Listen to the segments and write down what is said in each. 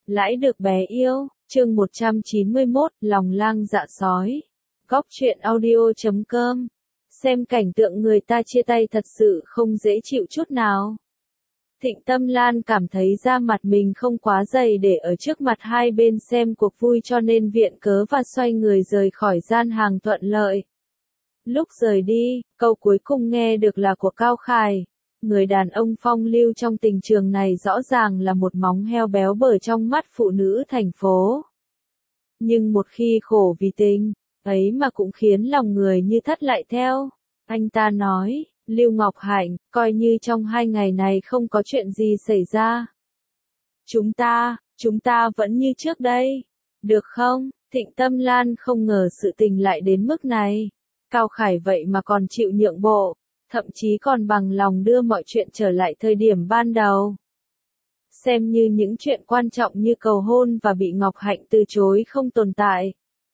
Lãi được bé yêu, chương 191, lòng lang dạ sói. Góc truyện audio.com. Xem cảnh tượng người ta chia tay thật sự không dễ chịu chút nào. Thịnh Tâm Lan cảm thấy da mặt mình không quá dày để ở trước mặt hai bên xem cuộc vui cho nên viện cớ và xoay người rời khỏi gian hàng thuận lợi. Lúc rời đi, câu cuối cùng nghe được là của Cao Khải. Người đàn ông phong lưu trong tình trường này rõ ràng là một móng heo béo bở trong mắt phụ nữ thành phố. Nhưng một khi khổ vì tình, ấy mà cũng khiến lòng người như thắt lại theo. Anh ta nói, Lưu Ngọc Hạnh, coi như trong 2 ngày này không có chuyện gì xảy ra. Chúng ta vẫn như trước đây. Được không? Thịnh Tâm Lan không ngờ sự tình lại đến mức này. Cao Khải vậy mà còn chịu nhượng bộ. Thậm chí còn bằng lòng đưa mọi chuyện trở lại thời điểm ban đầu. Xem như những chuyện quan trọng như cầu hôn và bị Ngọc Hạnh từ chối không tồn tại.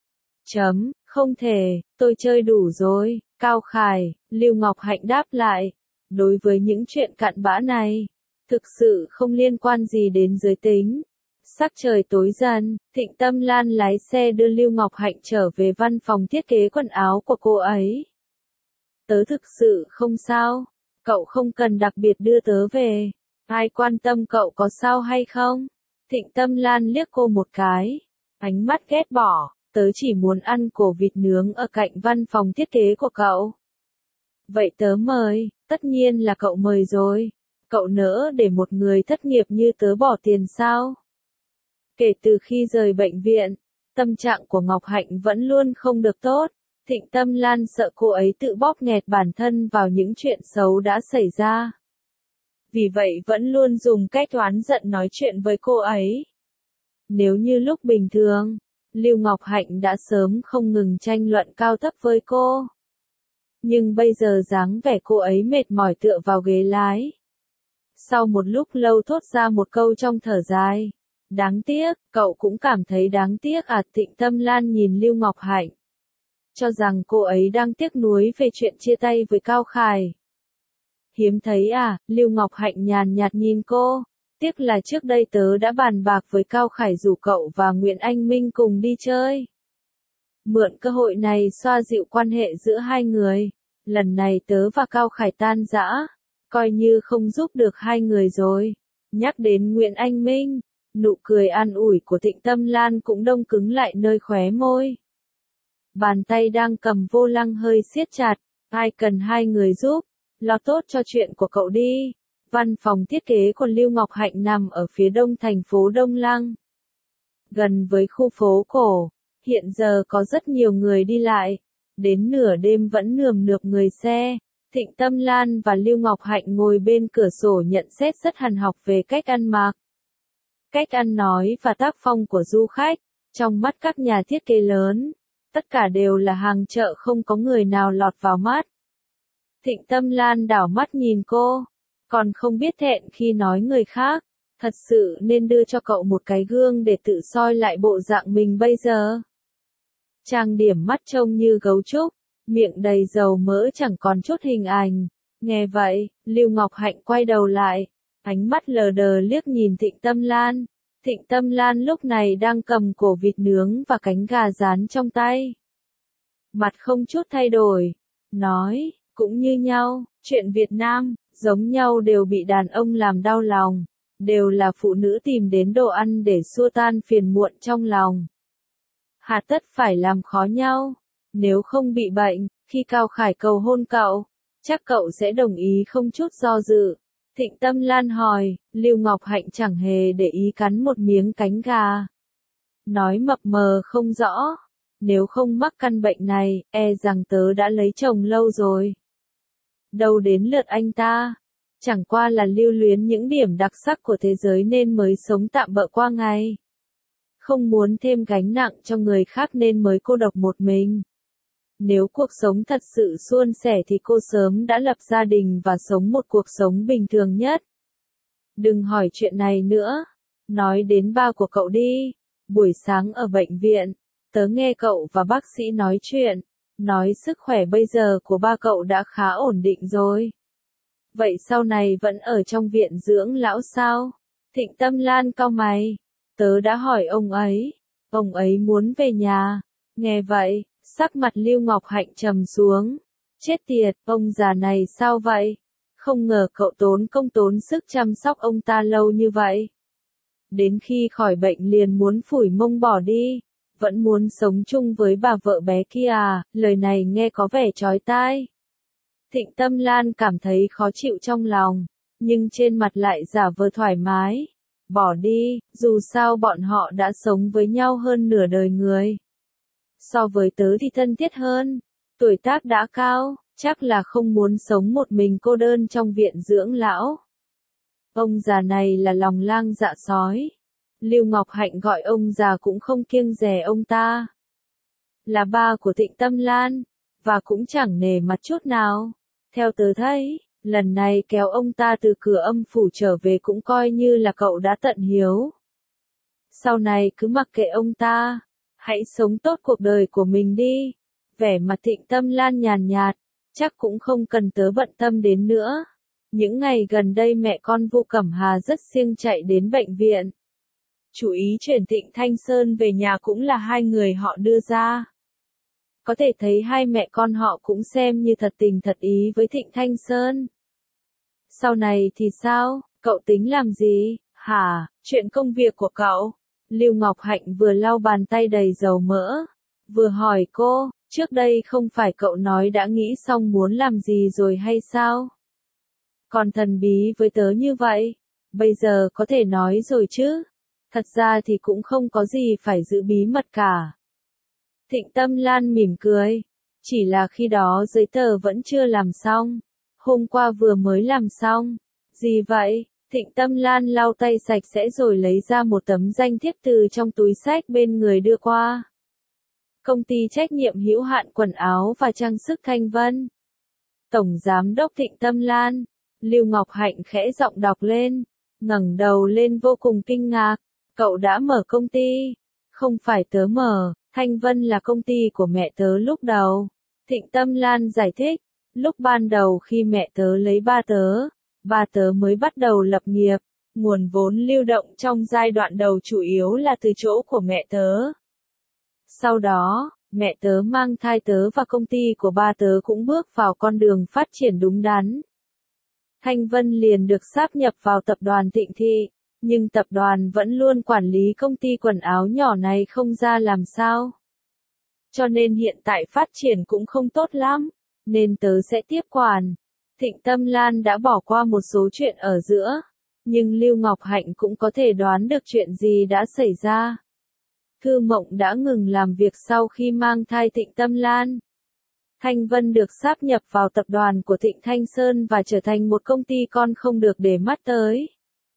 Không thể, tôi chơi đủ rồi, Cao Khải, Lưu Ngọc Hạnh đáp lại. Đối với những chuyện cặn bã này, thực sự không liên quan gì đến giới tính. Sắc trời tối dần, Thịnh Tâm Lan lái xe đưa Lưu Ngọc Hạnh trở về văn phòng thiết kế quần áo của cô ấy. Tớ thực sự không sao, cậu không cần đặc biệt đưa tớ về, ai quan tâm cậu có sao hay không? Thịnh Tâm Lan liếc cô một cái, ánh mắt ghét bỏ, tớ chỉ muốn ăn cổ vịt nướng ở cạnh văn phòng thiết kế của cậu. Vậy tớ mời, tất nhiên là cậu mời rồi, cậu nỡ để một người thất nghiệp như tớ bỏ tiền sao? Kể từ khi rời bệnh viện, tâm trạng của Ngọc Hạnh vẫn luôn không được tốt. Thịnh Tâm Lan sợ cô ấy tự bóp nghẹt bản thân vào những chuyện xấu đã xảy ra. Vì vậy vẫn luôn dùng cách oán giận nói chuyện với cô ấy. Nếu như lúc bình thường, Lưu Ngọc Hạnh đã sớm không ngừng tranh luận cao thấp với cô. Nhưng bây giờ dáng vẻ cô ấy mệt mỏi tựa vào ghế lái. Sau một lúc lâu thốt ra một câu trong thở dài. Đáng tiếc, cậu cũng cảm thấy đáng tiếc à? Thịnh Tâm Lan nhìn Lưu Ngọc Hạnh. Cho rằng cô ấy đang tiếc nuối về chuyện chia tay với Cao Khải. Hiếm thấy à? Lưu Ngọc Hạnh nhàn nhạt nhìn cô. Tiếc là trước đây tớ đã bàn bạc với Cao Khải rủ cậu và Nguyễn Anh Minh cùng đi chơi. Mượn cơ hội này xoa dịu quan hệ giữa hai người. Lần này tớ và Cao Khải tan rã. Coi như không giúp được hai người rồi. Nhắc đến Nguyễn Anh Minh, nụ cười an ủi của Thịnh Tâm Lan cũng đông cứng lại nơi khóe môi. Bàn tay đang cầm vô lăng hơi siết chặt, ai cần hai người giúp, lo tốt cho chuyện của cậu đi. Văn phòng thiết kế của Lưu Ngọc Hạnh nằm ở phía đông thành phố Đông Lăng. Gần với khu phố cổ, hiện giờ có rất nhiều người đi lại, đến nửa đêm vẫn nườm nượp người xe. Thịnh Tâm Lan và Lưu Ngọc Hạnh ngồi bên cửa sổ nhận xét rất hàn học về cách ăn mặc, cách ăn nói và tác phong của du khách, trong mắt các nhà thiết kế lớn. Tất cả đều là hàng chợ không có người nào lọt vào mắt. Thịnh Tâm Lan đảo mắt nhìn cô, còn không biết thẹn khi nói người khác, thật sự nên đưa cho cậu một cái gương để tự soi lại bộ dạng mình bây giờ. Trang điểm mắt trông như gấu trúc, miệng đầy dầu mỡ chẳng còn chút hình ảnh. Nghe vậy, Lưu Ngọc Hạnh quay đầu lại, ánh mắt lờ đờ liếc nhìn Thịnh Tâm Lan. Thịnh Tâm Lan lúc này đang cầm cổ vịt nướng và cánh gà rán trong tay. Mặt không chút thay đổi, nói, cũng như nhau, chuyện Việt Nam, giống nhau đều bị đàn ông làm đau lòng, đều là phụ nữ tìm đến đồ ăn để xua tan phiền muộn trong lòng. Hà tất phải làm khó nhau, nếu không bị bệnh, khi Cao Khải cầu hôn cậu, chắc cậu sẽ đồng ý không chút do dự. Thịnh Tâm Lan hỏi, Lưu Ngọc Hạnh chẳng hề để ý cắn một miếng cánh gà. Nói mập mờ không rõ, nếu không mắc căn bệnh này, e rằng tớ đã lấy chồng lâu rồi. Đâu đến lượt anh ta, chẳng qua là lưu luyến những điểm đặc sắc của thế giới nên mới sống tạm bợ qua ngày. Không muốn thêm gánh nặng cho người khác nên mới cô độc một mình. Nếu cuộc sống thật sự suôn sẻ thì cô sớm đã lập gia đình và sống một cuộc sống bình thường nhất. Đừng hỏi chuyện này nữa. Nói đến ba của cậu đi. Buổi sáng ở bệnh viện, tớ nghe cậu và bác sĩ nói chuyện. Nói sức khỏe bây giờ của ba cậu đã khá ổn định rồi. Vậy sau này vẫn ở trong viện dưỡng lão sao? Thịnh Tâm Lan cau mày. Tớ đã hỏi ông ấy muốn về nhà. Nghe vậy, sắc mặt Lưu Ngọc Hạnh trầm xuống. Chết tiệt, ông già này sao vậy? Không ngờ cậu tốn công tốn sức chăm sóc ông ta lâu như vậy. Đến khi khỏi bệnh liền muốn phủi mông bỏ đi. Vẫn muốn sống chung với bà vợ bé kia à, lời này nghe có vẻ chói tai. Thịnh Tâm Lan cảm thấy khó chịu trong lòng, nhưng trên mặt lại giả vờ thoải mái. Bỏ đi, dù sao bọn họ đã sống với nhau hơn nửa đời người. So với tớ thì thân thiết hơn, tuổi tác đã cao, chắc là không muốn sống một mình cô đơn trong viện dưỡng lão. Ông già này là lòng lang dạ sói. Lưu Ngọc Hạnh gọi ông già cũng không kiêng dè ông ta. Là ba của Thịnh Tâm Lan, và cũng chẳng nể mặt chút nào. Theo tớ thấy, lần này kéo ông ta từ cửa âm phủ trở về cũng coi như là cậu đã tận hiếu. Sau này cứ mặc kệ ông ta, hãy sống tốt cuộc đời của mình đi. Vẻ mặt Thịnh Tâm Lan nhàn nhạt, chắc cũng không cần tớ bận tâm đến nữa. Những ngày gần đây mẹ con Vu Cẩm Hà rất siêng chạy đến bệnh viện. Chủ ý chuyển Thịnh Thanh Sơn về nhà cũng là hai người họ đưa ra. Có thể thấy hai mẹ con họ cũng xem như thật tình thật ý với Thịnh Thanh Sơn. Sau này thì sao, cậu tính làm gì, hả, chuyện công việc của cậu? Lưu Ngọc Hạnh vừa lau bàn tay đầy dầu mỡ, vừa hỏi cô, trước đây không phải cậu nói đã nghĩ xong muốn làm gì rồi hay sao? Còn thần bí với tớ như vậy, bây giờ có thể nói rồi chứ? Thật ra thì cũng không có gì phải giữ bí mật cả. Thịnh Tâm Lan mỉm cười, chỉ là khi đó giấy tờ vẫn chưa làm xong, hôm qua vừa mới làm xong. Gì vậy? Thịnh Tâm Lan lau tay sạch sẽ rồi lấy ra một tấm danh thiếp từ trong túi xách bên người đưa qua. Công ty trách nhiệm hữu hạn quần áo và trang sức Thanh Vân. Tổng giám đốc Thịnh Tâm Lan. Lưu Ngọc Hạnh khẽ giọng đọc lên, ngẩng đầu lên vô cùng kinh ngạc. Cậu đã mở công ty? Không phải tớ mở, Thanh Vân là công ty của mẹ tớ lúc đầu. Thịnh Tâm Lan giải thích, lúc ban đầu khi mẹ tớ lấy ba tớ mới bắt đầu lập nghiệp. Nguồn vốn lưu động trong giai đoạn đầu chủ yếu là từ chỗ của mẹ tớ. Sau đó, mẹ tớ mang thai tớ và công ty của ba tớ cũng bước vào con đường phát triển đúng đắn. Thanh Vân liền được sáp nhập vào tập đoàn Thịnh Thị, nhưng tập đoàn vẫn luôn quản lý công ty quần áo nhỏ này không ra làm sao. Cho nên hiện tại phát triển cũng không tốt lắm, nên tớ sẽ tiếp quản. Thịnh Tâm Lan đã bỏ qua một số chuyện ở giữa, nhưng Lưu Ngọc Hạnh cũng có thể đoán được chuyện gì đã xảy ra. Thư Mộng đã ngừng làm việc sau khi mang thai Thịnh Tâm Lan. Thanh Vân được sáp nhập vào tập đoàn của Thịnh Thanh Sơn và trở thành một công ty con không được để mắt tới.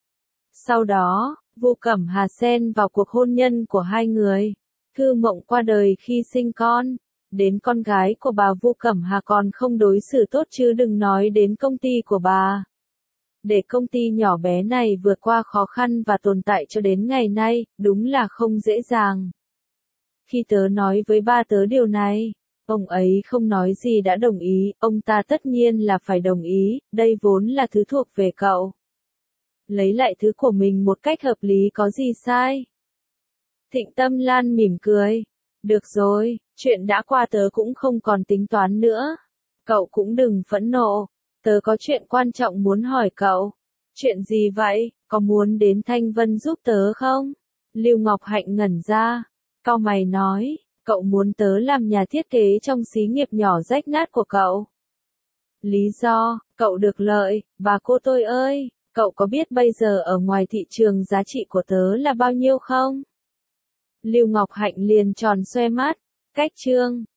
Sau đó, Vu Cẩm Hà xen vào cuộc hôn nhân của hai người. Thư Mộng qua đời khi sinh con. Đến con gái của bà Vu Cẩm Hà còn không đối xử tốt chứ đừng nói đến công ty của bà. Để công ty nhỏ bé này vượt qua khó khăn và tồn tại cho đến ngày nay, đúng là không dễ dàng. Khi tớ nói với ba tớ điều này, ông ấy không nói gì đã đồng ý, ông ta tất nhiên là phải đồng ý, đây vốn là thứ thuộc về cậu. Lấy lại thứ của mình một cách hợp lý có gì sai? Thịnh Tâm Lan mỉm cười. Được rồi, chuyện đã qua tớ cũng không còn tính toán nữa. Cậu cũng đừng phẫn nộ. Tớ có chuyện quan trọng muốn hỏi cậu. Chuyện gì vậy, có muốn đến Thanh Vân giúp tớ không? Lưu Ngọc Hạnh ngẩn ra. Cau mày nói, cậu muốn tớ làm nhà thiết kế trong xí nghiệp nhỏ rách nát của cậu. Lý do, cậu được lợi, bà cô tôi ơi, cậu có biết bây giờ ở ngoài thị trường giá trị của tớ là bao nhiêu không? Lưu Ngọc Hạnh liền tròn xoe mắt, cách chương.